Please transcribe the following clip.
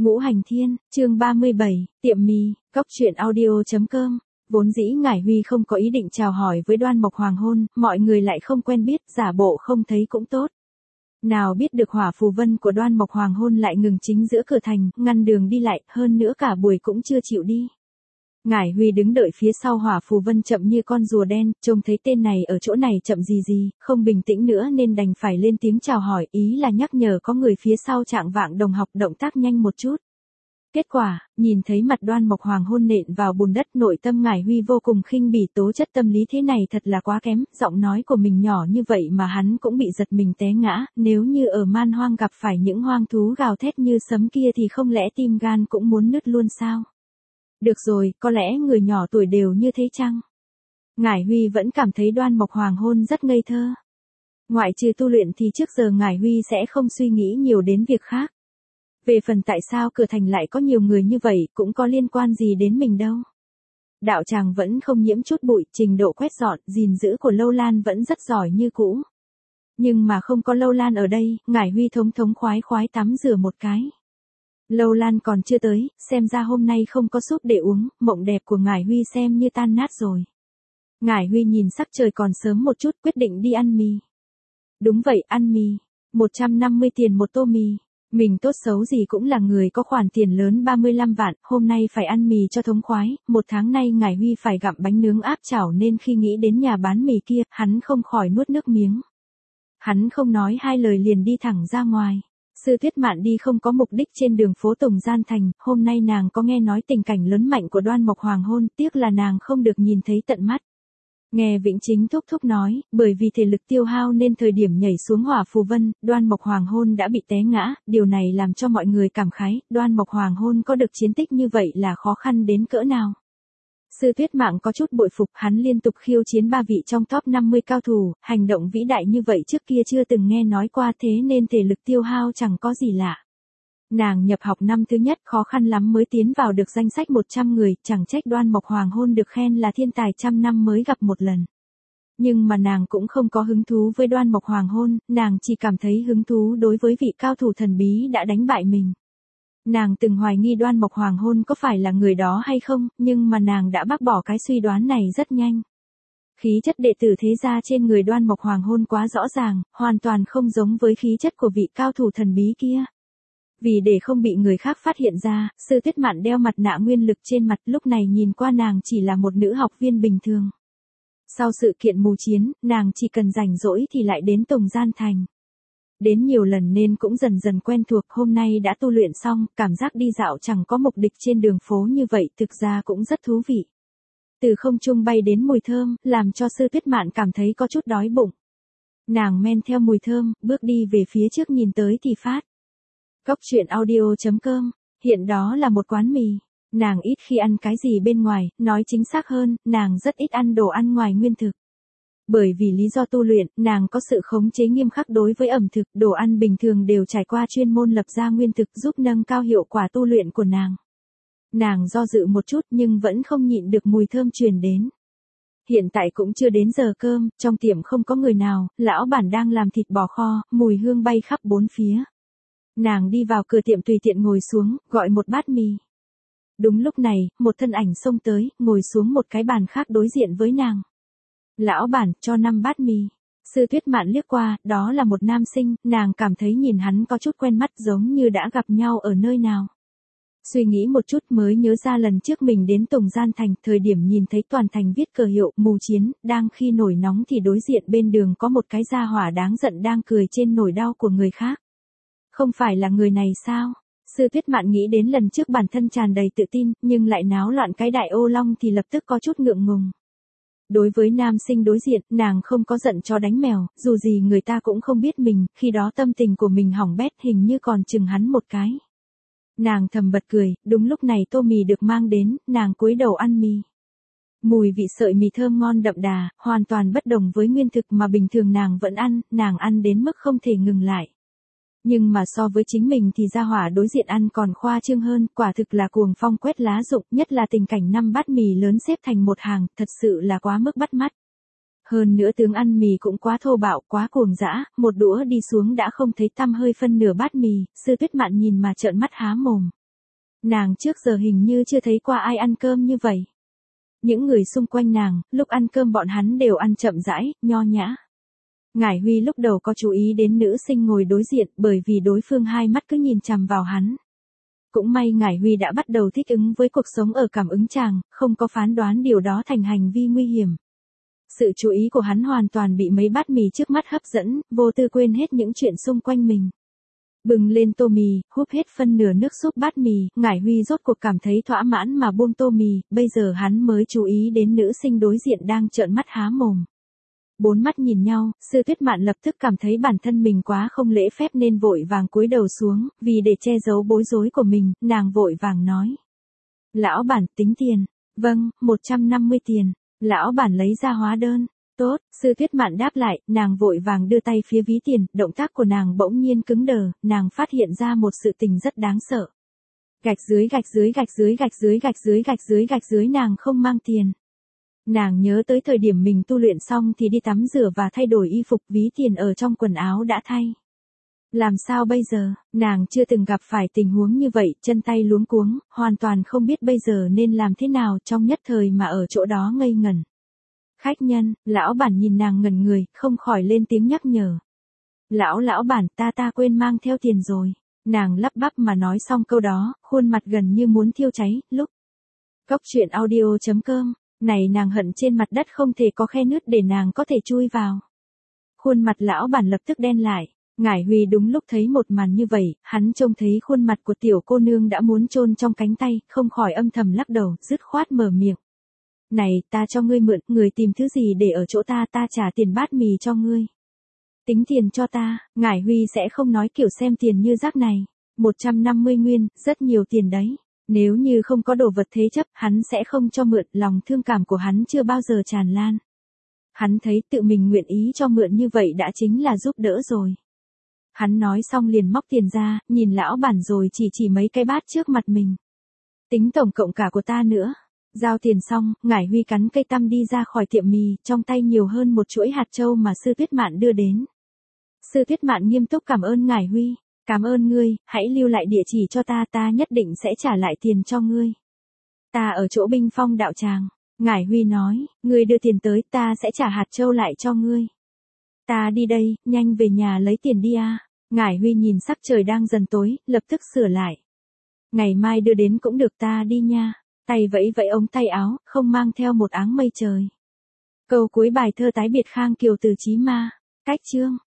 Ngũ Hành Thiên, chương 37, tiệm mì, cóc truyện audio.com. Vốn dĩ Ngải Huy không có ý định chào hỏi với Đoan Mộc Hoàng hôn, mọi người lại không quen biết, giả bộ không thấy cũng tốt. Nào biết được hỏa phù vân của Đoan Mộc Hoàng hôn lại ngừng chính giữa cửa thành, ngăn đường đi lại, hơn nữa cả buổi cũng chưa chịu đi. Ngải Huy đứng đợi phía sau hỏa phù vân chậm như con rùa đen, trông thấy tên này ở chỗ này chậm gì, không bình tĩnh nữa nên đành phải lên tiếng chào hỏi, ý là nhắc nhở có người phía sau trạng vạng đồng học động tác nhanh một chút. Kết quả, nhìn thấy mặt Đoan Mộc Hoàng hôn nện vào bùn đất, nội tâm Ngải Huy vô cùng khinh bỉ, tố chất tâm lý thế này thật là quá kém, giọng nói của mình nhỏ như vậy mà hắn cũng bị giật mình té ngã, nếu như ở man hoang gặp phải những hoang thú gào thét như sấm kia thì không lẽ tim gan cũng muốn nứt luôn sao? Được rồi, có lẽ người nhỏ tuổi đều như thế chăng? Ngải Huy vẫn cảm thấy Đoan Mộc Hoàng hôn rất ngây thơ. Ngoại trừ tu luyện thì trước giờ Ngải Huy sẽ không suy nghĩ nhiều đến việc khác. Về phần tại sao cửa thành lại có nhiều người như vậy cũng có liên quan gì đến mình đâu. Đạo tràng vẫn không nhiễm chút bụi, trình độ quét dọn, gìn giữ của Lâu Lan vẫn rất giỏi như cũ. Nhưng mà không có Lâu Lan ở đây, Ngải Huy thống khoái tắm rửa một cái. Lâu Lan còn chưa tới, xem ra hôm nay không có súp để uống, mộng đẹp của Ngải Huy xem như tan nát rồi. Ngải Huy nhìn sắc trời còn sớm một chút, quyết định đi ăn mì. Đúng vậy, ăn mì. 150 tiền một tô mì. Mình tốt xấu gì cũng là người có khoản tiền lớn 35 vạn, hôm nay phải ăn mì cho thống khoái, một tháng nay Ngải Huy phải gặm bánh nướng áp chảo nên khi nghĩ đến nhà bán mì kia, hắn không khỏi nuốt nước miếng. Hắn không nói hai lời liền đi thẳng ra ngoài. Sư Tuyết Mạn đi không có mục đích trên đường phố Tùng Gian Thành, hôm nay nàng có nghe nói tình cảnh lớn mạnh của Đoan Mộc Hoàng hôn, tiếc là nàng không được nhìn thấy tận mắt. Nghe Vĩnh Chính thúc nói, bởi vì thể lực tiêu hao nên thời điểm nhảy xuống hỏa phù vân, Đoan Mộc Hoàng hôn đã bị té ngã, điều này làm cho mọi người cảm khái, Đoan Mộc Hoàng hôn có được chiến tích như vậy là khó khăn đến cỡ nào. Sư Tuyết Mạng có chút bội phục, hắn liên tục khiêu chiến 3 vị trong top 50 cao thủ, hành động vĩ đại như vậy trước kia chưa từng nghe nói qua, thế nên thể lực tiêu hao chẳng có gì lạ. Nàng nhập học năm thứ nhất khó khăn lắm mới tiến vào được danh sách 100 người, chẳng trách Đoan Mộc Hoàng hôn được khen là thiên tài trăm năm mới gặp một lần. Nhưng mà nàng cũng không có hứng thú với Đoan Mộc Hoàng hôn, nàng chỉ cảm thấy hứng thú đối với vị cao thủ thần bí đã đánh bại mình. Nàng từng hoài nghi Đoan Mộc Hoàng hôn có phải là người đó hay không, nhưng mà nàng đã bác bỏ cái suy đoán này rất nhanh. Khí chất đệ tử thế gia trên người Đoan Mộc Hoàng hôn quá rõ ràng, hoàn toàn không giống với khí chất của vị cao thủ thần bí kia. Vì để không bị người khác phát hiện ra, Sư Tuyết Mạn đeo mặt nạ nguyên lực trên mặt, lúc này nhìn qua nàng chỉ là một nữ học viên bình thường. Sau sự kiện mù chiến, nàng chỉ cần rảnh rỗi thì lại đến Tùng Gian Thành. Đến nhiều lần nên cũng dần dần quen thuộc, hôm nay đã tu luyện xong, cảm giác đi dạo chẳng có mục đích trên đường phố như vậy thực ra cũng rất thú vị. Từ không trung bay đến mùi thơm, làm cho Sư Tuyết Mạn cảm thấy có chút đói bụng. Nàng men theo mùi thơm, bước đi về phía trước, nhìn tới thì phát. Cóc truyện audio.com, hiện đó là một quán mì. Nàng ít khi ăn cái gì bên ngoài, nói chính xác hơn, nàng rất ít ăn đồ ăn ngoài nguyên thực. Bởi vì lý do tu luyện, nàng có sự khống chế nghiêm khắc đối với ẩm thực, đồ ăn bình thường đều trải qua chuyên môn lập ra nguyên thực giúp nâng cao hiệu quả tu luyện của nàng. Nàng do dự một chút nhưng vẫn không nhịn được mùi thơm truyền đến. Hiện tại cũng chưa đến giờ cơm, trong tiệm không có người nào, lão bản đang làm thịt bò kho, mùi hương bay khắp bốn phía. Nàng đi vào cửa tiệm tùy tiện ngồi xuống, gọi một bát mì. Đúng lúc này, một thân ảnh xông tới, ngồi xuống một cái bàn khác đối diện với nàng. Lão bản, cho 5 bát mì. Sư Tuyết Mạn liếc qua, đó là một nam sinh, nàng cảm thấy nhìn hắn có chút quen mắt, giống như đã gặp nhau ở nơi nào. Suy nghĩ một chút mới nhớ ra lần trước mình đến Tùng Gian Thành, thời điểm nhìn thấy toàn thành viết cờ hiệu mù chiến, đang khi nổi nóng thì đối diện bên đường có một cái gia hỏa đáng giận đang cười trên nỗi đau của người khác. Không phải là người này sao? Sư Tuyết Mạn nghĩ đến lần trước bản thân tràn đầy tự tin, nhưng lại náo loạn cái đại ô long thì lập tức có chút ngượng ngùng. Đối với nam sinh đối diện, nàng không có giận chó đánh mèo, dù gì người ta cũng không biết mình, khi đó tâm tình của mình hỏng bét, hình như còn chừng hắn một cái. Nàng thầm bật cười, đúng lúc này tô mì được mang đến, nàng cúi đầu ăn mì. Mùi vị sợi mì thơm ngon đậm đà, hoàn toàn bất đồng với nguyên thực mà bình thường nàng vẫn ăn, nàng ăn đến mức không thể ngừng lại. Nhưng mà so với chính mình thì gia hỏa đối diện ăn còn khoa trương hơn, quả thực là cuồng phong quét lá rụng, nhất là tình cảnh 5 bát mì lớn xếp thành một hàng, thật sự là quá mức bắt mắt. Hơn nữa tướng ăn mì cũng quá thô bạo, quá cuồng dã, một đũa đi xuống đã không thấy tăm hơi phân nửa bát mì, Sư Tuyết Mạn nhìn mà trợn mắt há mồm. Nàng trước giờ hình như chưa thấy qua ai ăn cơm như vậy. Những người xung quanh nàng, lúc ăn cơm bọn hắn đều ăn chậm rãi, nho nhã. Ngải Huy lúc đầu có chú ý đến nữ sinh ngồi đối diện bởi vì đối phương hai mắt cứ nhìn chằm vào hắn. Cũng may Ngải Huy đã bắt đầu thích ứng với cuộc sống ở cảm ứng tràng, không có phán đoán điều đó thành hành vi nguy hiểm. Sự chú ý của hắn hoàn toàn bị mấy bát mì trước mắt hấp dẫn, vô tư quên hết những chuyện xung quanh mình. Bừng lên tô mì, húp hết phân nửa nước súp bát mì, Ngải Huy rốt cuộc cảm thấy thỏa mãn mà buông tô mì, bây giờ hắn mới chú ý đến nữ sinh đối diện đang trợn mắt há mồm. Bốn mắt nhìn nhau, Sư Tuyết Mạn lập tức cảm thấy bản thân mình quá không lễ phép nên vội vàng cúi đầu xuống, vì để che giấu bối rối của mình, nàng vội vàng nói. Lão bản, tính tiền. Vâng, 150 tiền. Lão bản lấy ra hóa đơn. Tốt, Sư Tuyết Mạn đáp lại, nàng vội vàng đưa tay phía ví tiền, động tác của nàng bỗng nhiên cứng đờ, nàng phát hiện ra một sự tình rất đáng sợ. Gạch dưới gạch dưới gạch dưới gạch dưới gạch dưới gạch dưới gạch dưới nàng không mang tiền. Nàng nhớ tới thời điểm mình tu luyện xong thì đi tắm rửa và thay đổi y phục, ví tiền ở trong quần áo đã thay. Làm sao bây giờ, nàng chưa từng gặp phải tình huống như vậy, chân tay luống cuống, hoàn toàn không biết bây giờ nên làm thế nào, trong nhất thời mà ở chỗ đó ngây ngẩn. Khách nhân, lão bản nhìn nàng ngẩn người, không khỏi lên tiếng nhắc nhở. Lão bản, ta quên mang theo tiền rồi. Nàng lắp bắp mà nói xong câu đó, khuôn mặt gần như muốn thiêu cháy, lúc. Cốc truyện audio.com, này nàng hận trên mặt đất không thể có khe nứt để nàng có thể chui vào. Khuôn mặt lão bản lập tức đen lại. Ngải Huy đúng lúc thấy một màn như vậy, hắn trông thấy khuôn mặt của tiểu cô nương đã muốn chôn trong cánh tay, không khỏi âm thầm lắc đầu, dứt khoát mở miệng. Này, ta cho ngươi mượn, người tìm thứ gì để ở chỗ ta trả tiền bát mì cho ngươi. Tính tiền cho ta, Ngải Huy sẽ không nói kiểu xem tiền như rác này. 150 nguyên, rất nhiều tiền đấy. Nếu như không có đồ vật thế chấp, hắn sẽ không cho mượn, lòng thương cảm của hắn chưa bao giờ tràn lan. Hắn thấy tự mình nguyện ý cho mượn như vậy đã chính là giúp đỡ rồi. Hắn nói xong liền móc tiền ra, nhìn lão bản rồi chỉ mấy cái bát trước mặt mình. Tính tổng cộng cả của ta nữa. Giao tiền xong, Ngải Huy cắn cây tăm đi ra khỏi tiệm mì, trong tay nhiều hơn một chuỗi hạt châu mà Sư Tuyết Mạn đưa đến. Sư Tuyết Mạn nghiêm túc cảm ơn Ngải Huy. Cảm ơn ngươi, hãy lưu lại địa chỉ cho ta nhất định sẽ trả lại tiền cho ngươi. Ta ở chỗ Binh Phong đạo tràng. Ngải Huy nói, ngươi đưa tiền tới, ta sẽ trả hạt châu lại cho ngươi. Ta đi đây, nhanh về nhà lấy tiền đi a. Ngải Huy nhìn sắc trời đang dần tối, lập tức sửa lại. Ngày mai đưa đến cũng được, ta đi nha. Tay vẫy vẫy ống tay áo, không mang theo một áng mây trời. Câu cuối bài thơ tái biệt Khang Kiều từ Chí Ma. Cách chương.